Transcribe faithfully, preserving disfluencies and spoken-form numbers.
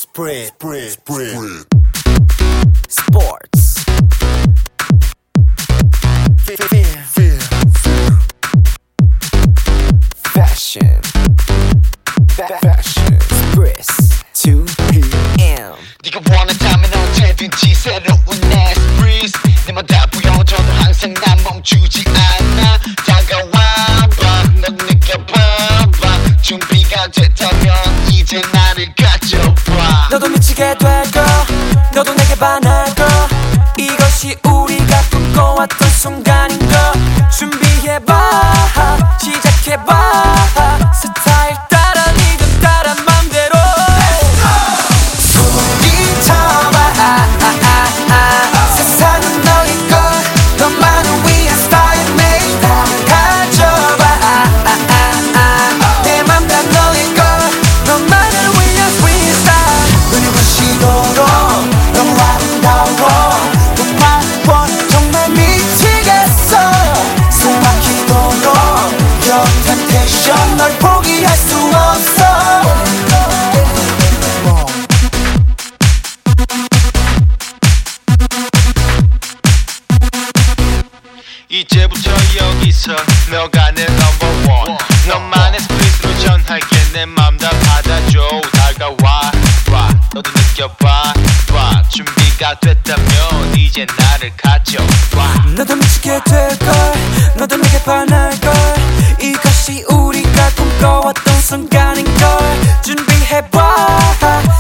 Spread, spread, spread. Sports. Fear, fear, fear. Fashion. Fashion. Express. two p m. 네가 원한다면 언제든지 새로운 Express. 내맘 다 보여줘도 항상 난 멈추지 않아. 다가와봐, 넌 느껴봐봐. 준비가 됐다면 이제 나를 가져봐. 너도 미치게 될 거, 너도 내게 반할 거. 이것이 우리가 꿈꿔왔던 순간인 거. 준비해봐, 시작해봐. 스타일 따라 니도 따라 맘대로 소리쳐봐. 아, 아, 아, 아. 세상은 너의 것, 너만을 위한 스타일 매일 다 가져봐. 아, 아, 아, 아. 내 맘 다 너의 것, 너만을 위한 sweet style. 눈이 부시도록 너무 아름다워. 정말 원 정말 미치겠어. 숨 막히도록 Your temptation 널 포기할 수 없어. 이제부터 여기서 너가 내 넘버 원. 너만의 스피릿으로 전할게. 내 맘 다 받아줘. 다가와 와, 너도 느껴봐 와. 준비가 됐다면 이제 나를 가져와. 너도 미치게 될걸, 너도 내게 반할걸. 이것이 우리가 꿈꿔왔던 순간인걸. 준비해봐,